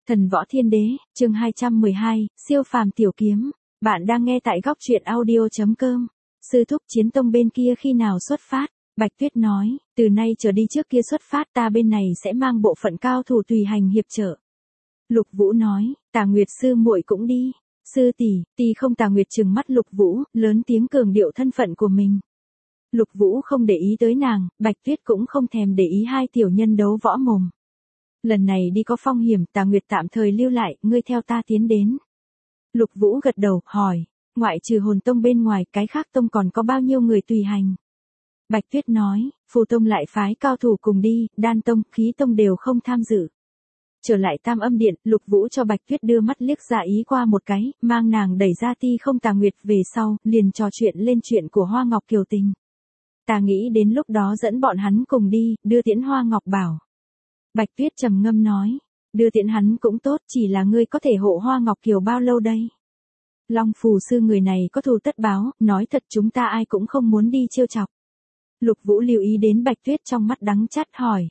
Thần Võ Thiên Đế, chương 212, siêu phàm tiểu kiếm. Bạn đang nghe tại góc truyện audio.com. Sư thúc Chiến Tông bên kia khi nào xuất phát? Bạch Tuyết nói, từ nay trở đi trước kia xuất phát ta bên này sẽ mang bộ phận cao thủ tùy hành hiệp trợ. Lục Vũ nói, Tà Nguyệt sư muội cũng đi. Sư tỷ không. Tà Nguyệt trừng mắt Lục Vũ, lớn tiếng cường điệu thân phận của mình. Lục Vũ không để ý tới nàng, Bạch Tuyết cũng không thèm để ý hai tiểu nhân đấu võ mồm. Lần này đi có phong hiểm, Tà Nguyệt tạm thời lưu lại, ngươi theo ta tiến đến. Lục Vũ gật đầu, hỏi, ngoại trừ Hồn Tông bên ngoài, cái khác tông còn có bao nhiêu người tùy hành? Bạch Tuyết nói, Phù Tông lại phái cao thủ cùng đi, Đan Tông, Khí Tông đều không tham dự. Trở lại Tam Âm Điện, Lục Vũ cho Bạch Tuyết đưa mắt liếc ra ý qua một cái, mang nàng đẩy ra Ti Không Tà Nguyệt về sau, liền trò chuyện lên chuyện của Hoa Ngọc Kiều Tình. Ta nghĩ đến lúc đó dẫn bọn hắn cùng đi, đưa tiễn Hoa Ngọc Bảo. Bạch Tuyết trầm ngâm nói, đưa tiễn hắn cũng tốt, chỉ là ngươi có thể hộ Hoa Ngọc Kiều bao lâu đây? Long Phù sư người này có thù tất báo, nói thật chúng ta ai cũng không muốn đi trêu chọc. Lục Vũ lưu ý đến Bạch Tuyết trong mắt đắng chát hỏi.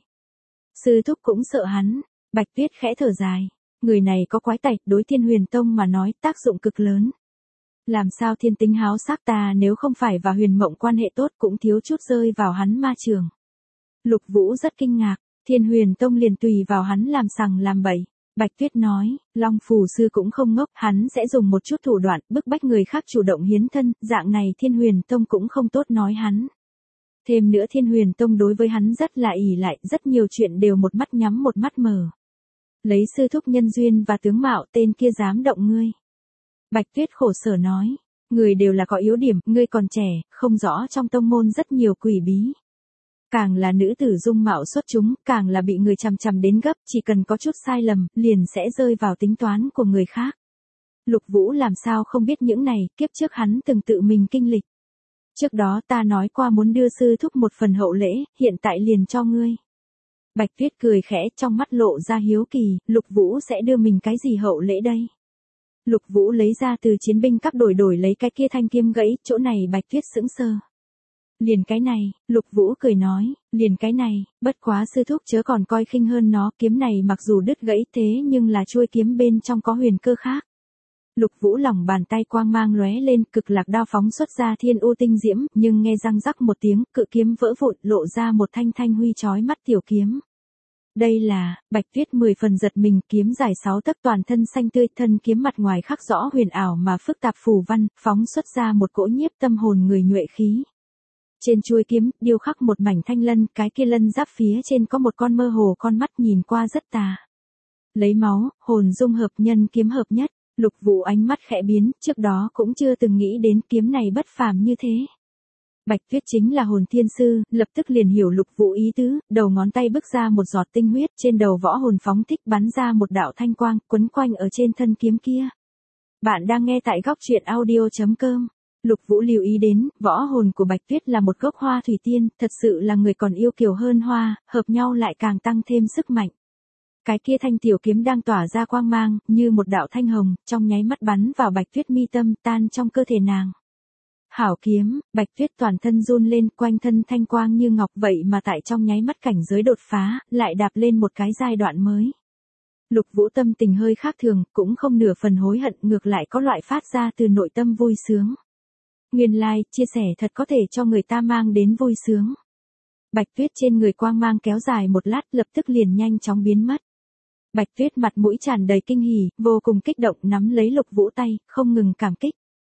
Sư thúc cũng sợ hắn. Bạch Tuyết khẽ thở dài. Người này có quái tạch, đối Thiên Huyền Tông mà nói tác dụng cực lớn. Làm sao thiên tính háo sắc ta nếu không phải và Huyền Mộng quan hệ tốt cũng thiếu chút rơi vào hắn ma trường. Lục Vũ rất kinh ngạc. Thiên Huyền Tông liền tùy vào hắn làm sằng làm bậy. Bạch Tuyết nói, Long Phù sư cũng không ngốc, hắn sẽ dùng một chút thủ đoạn bức bách người khác chủ động hiến thân, dạng này Thiên Huyền Tông cũng không tốt nói hắn. Thêm nữa Thiên Huyền Tông đối với hắn rất là ỷ lại, rất nhiều chuyện đều một mắt nhắm một mắt mở. Lấy sư thúc nhân duyên và tướng mạo tên kia dám động ngươi. Bạch Tuyết khổ sở nói, người đều là có yếu điểm, ngươi còn trẻ, không rõ trong tông môn rất nhiều quỷ bí. Càng là nữ tử dung mạo xuất chúng, càng là bị người chằm chằm đến gấp, chỉ cần có chút sai lầm, liền sẽ rơi vào tính toán của người khác. Lục Vũ làm sao không biết những này, kiếp trước hắn từng tự mình kinh lịch. Trước đó ta nói qua muốn đưa sư thúc một phần hậu lễ, hiện tại liền cho ngươi. Bạch Tuyết cười khẽ, trong mắt lộ ra hiếu kỳ, Lục Vũ sẽ đưa mình cái gì hậu lễ đây? Lục Vũ lấy ra từ chiến binh các đổi lấy cái kia thanh kiếm gãy, chỗ này Bạch Tuyết sững sờ. Liền cái này, Lục Vũ cười nói, liền cái này, bất quá sư thúc chớ còn coi khinh hơn nó, kiếm này mặc dù đứt gãy thế nhưng là chuôi kiếm bên trong có huyền cơ khác. Lục Vũ lòng bàn tay quang mang lóe lên, cực lạc đao phóng xuất ra thiên u tinh diễm, nhưng nghe răng rắc một tiếng, cự kiếm vỡ vụn, lộ ra một thanh huy chói mắt tiểu kiếm. Đây là, Bạch Tuyết 10 phần giật mình, kiếm dài 6 tấc toàn thân xanh tươi, thân kiếm mặt ngoài khắc rõ huyền ảo mà phức tạp phù văn, phóng xuất ra một cỗ nhiếp tâm hồn người nhuệ khí. Trên chuôi kiếm, điêu khắc một mảnh thanh lân, cái kia lân giáp phía trên có một con mơ hồ con mắt nhìn qua rất tà. Lấy máu, hồn dung hợp nhân kiếm hợp nhất, Lục Vũ ánh mắt khẽ biến, trước đó cũng chưa từng nghĩ đến kiếm này bất phàm như thế. Bạch Tuyết chính là hồn thiên sư, lập tức liền hiểu Lục Vũ ý tứ, đầu ngón tay bức ra một giọt tinh huyết, trên đầu võ hồn phóng thích bắn ra một đạo thanh quang, quấn quanh ở trên thân kiếm kia. Bạn đang nghe tại góc truyện audio.com. Lục Vũ lưu ý đến, võ hồn của Bạch Tuyết là một gốc hoa thủy tiên, thật sự là người còn yêu kiều hơn hoa, hợp nhau lại càng tăng thêm sức mạnh. Cái kia thanh tiểu kiếm đang tỏa ra quang mang, như một đạo thanh hồng, trong nháy mắt bắn vào Bạch Tuyết mi tâm, tan trong cơ thể nàng. Hảo kiếm, Bạch Tuyết toàn thân run lên, quanh thân thanh quang như ngọc, vậy mà tại trong nháy mắt cảnh giới đột phá, lại đạp lên một cái giai đoạn mới. Lục Vũ tâm tình hơi khác thường, cũng không nửa phần hối hận, ngược lại có loại phát ra từ nội tâm vui sướng. Nguyên lai, chia sẻ thật có thể cho người ta mang đến vui sướng. Bạch Tuyết trên người quang mang kéo dài một lát, lập tức liền nhanh chóng biến mất. Bạch Tuyết mặt mũi tràn đầy kinh hỉ, vô cùng kích động, nắm lấy Lục Vũ tay, không ngừng cảm kích.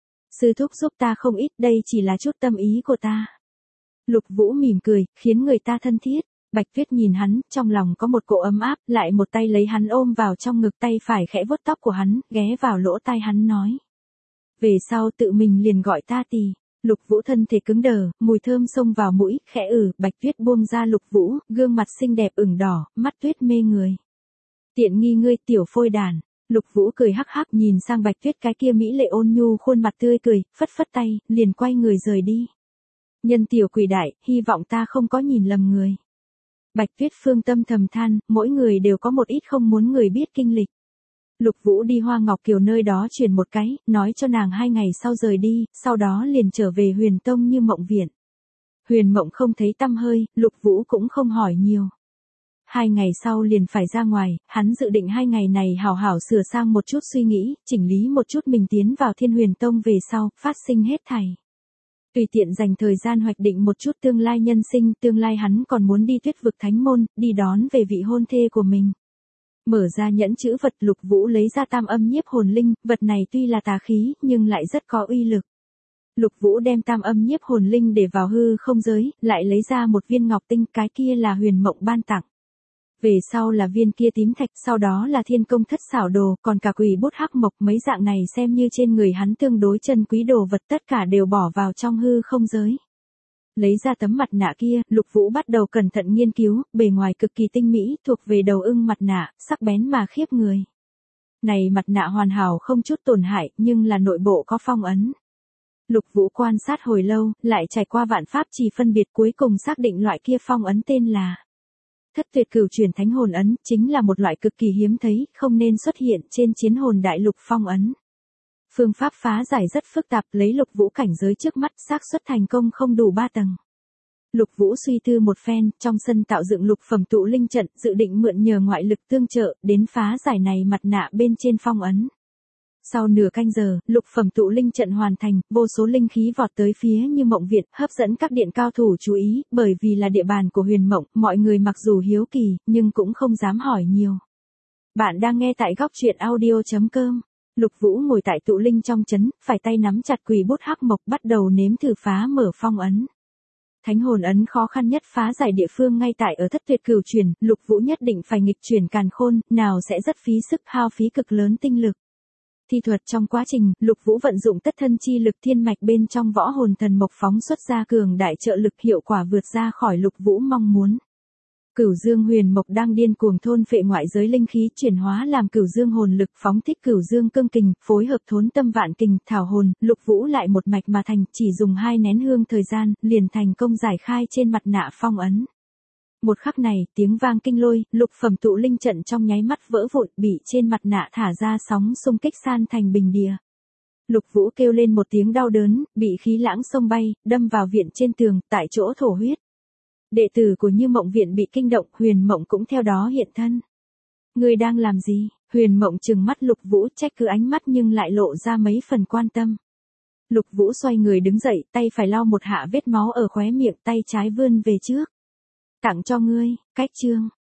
Sư thúc giúp ta không ít, đây chỉ là chút tâm ý của ta. Lục Vũ mỉm cười, khiến người ta thân thiết. Bạch Tuyết nhìn hắn, trong lòng có một cỗ ấm áp, lại một tay lấy hắn ôm vào trong ngực, tay phải khẽ vuốt tóc của hắn, ghé vào lỗ tai hắn nói. Về sau tự mình liền gọi ta tì. Lục Vũ thân thể cứng đờ, mùi thơm xông vào mũi, khẽ Bạch Tuyết buông ra Lục Vũ, gương mặt xinh đẹp ửng đỏ, mắt tuyết mê người. Tiện nghi ngươi tiểu phôi đàn. Lục Vũ cười hắc hắc nhìn sang Bạch Tuyết cái kia mỹ lệ ôn nhu khuôn mặt tươi cười, phất phất tay, liền quay người rời đi. Nhân tiểu quỷ đại, hy vọng ta không có nhìn lầm người. Bạch Tuyết phương tâm thầm than, mỗi người đều có một ít không muốn người biết kinh lịch. Lục Vũ đi Hoa Ngọc Kiều nơi đó truyền một cái, nói cho nàng 2 ngày sau rời đi, sau đó liền trở về Huyền Tông Như Mộng viện. Huyền Mộng không thấy tăm hơi, Lục Vũ cũng không hỏi nhiều. 2 ngày sau liền phải ra ngoài, hắn dự định 2 ngày này hảo hảo sửa sang một chút suy nghĩ, chỉnh lý một chút mình tiến vào Thiên Huyền Tông về sau, phát sinh hết thảy. Tùy tiện dành thời gian hoạch định một chút tương lai nhân sinh, tương lai hắn còn muốn đi Tuyết vực thánh môn, đi đón về vị hôn thê của mình. Mở ra nhẫn chữ vật, Lục Vũ lấy ra tam âm nhiếp hồn linh, vật này tuy là tà khí, nhưng lại rất có uy lực. Lục Vũ đem tam âm nhiếp hồn linh để vào hư không giới, lại lấy ra một viên ngọc tinh, cái kia là Huyền Mộng ban tặng. Về sau là viên kia tím thạch, sau đó là thiên công thất xảo đồ, còn cả quỷ bút hắc mộc, mấy dạng này xem như trên người hắn tương đối chân quý đồ vật, tất cả đều bỏ vào trong hư không giới. Lấy ra tấm mặt nạ kia, Lục Vũ bắt đầu cẩn thận nghiên cứu, bề ngoài cực kỳ tinh mỹ, thuộc về đầu ưng mặt nạ, sắc bén mà khiếp người. Này mặt nạ hoàn hảo không chút tổn hại, nhưng là nội bộ có phong ấn. Lục Vũ quan sát hồi lâu, lại trải qua vạn pháp chỉ phân biệt, cuối cùng xác định loại kia phong ấn tên là Thất Tuyệt Cửu Chuyển Thánh Hồn ấn, chính là một loại cực kỳ hiếm thấy, không nên xuất hiện trên chiến hồn đại lục phong ấn. Phương pháp phá giải rất phức tạp, lấy Lục Vũ cảnh giới trước mắt, xác suất thành công không đủ 3 tầng. Lục Vũ suy tư một phen, trong sân tạo dựng lục phẩm tụ linh trận, dự định mượn nhờ ngoại lực tương trợ, đến phá giải này mặt nạ bên trên phong ấn. Sau nửa canh giờ, lục phẩm tụ linh trận hoàn thành, vô số linh khí vọt tới phía Như Mộng Viện, hấp dẫn các điện cao thủ chú ý, bởi vì là địa bàn của Huyền Mộng, mọi người mặc dù hiếu kỳ, nhưng cũng không dám hỏi nhiều. Bạn đang nghe tại góc truyện audio.com. Lục Vũ ngồi tại tụ linh trong trấn, phải tay nắm chặt quỷ bút hắc mộc, bắt đầu nếm thử phá mở phong ấn. Thánh hồn ấn khó khăn nhất phá giải địa phương ngay tại ở Thất Tuyệt Cửu Chuyển, Lục Vũ nhất định phải nghịch chuyển càn khôn, nào sẽ rất phí sức, hao phí cực lớn tinh lực. Thi thuật trong quá trình, Lục Vũ vận dụng tất thân chi lực thiên mạch bên trong võ hồn thần mộc phóng xuất ra cường đại trợ lực, hiệu quả vượt ra khỏi Lục Vũ mong muốn. Cửu Dương Huyền Mộc đang điên cuồng thôn phệ ngoại giới linh khí, chuyển hóa làm Cửu Dương hồn lực, phóng thích Cửu Dương cương kình, phối hợp Thốn Tâm Vạn Kình, thảo hồn, Lục Vũ lại một mạch mà thành, chỉ dùng 2 nén hương thời gian, liền thành công giải khai trên mặt nạ phong ấn. Một khắc này, tiếng vang kinh lôi, lục phẩm tụ linh trận trong nháy mắt vỡ vụn, bị trên mặt nạ thả ra sóng xung kích san thành bình địa. Lục Vũ kêu lên một tiếng đau đớn, bị khí lãng xông bay, đâm vào viện trên tường, tại chỗ thổ huyết. Đệ tử của Như Mộng Viện bị kinh động, Huyền Mộng cũng theo đó hiện thân. Ngươi đang làm gì? Huyền Mộng trừng mắt Lục Vũ, trách cứ ánh mắt nhưng lại lộ ra mấy phần quan tâm. Lục Vũ xoay người đứng dậy, tay phải lau một hạ vết máu ở khóe miệng, tay trái vươn về trước. Tặng cho ngươi, cách chương.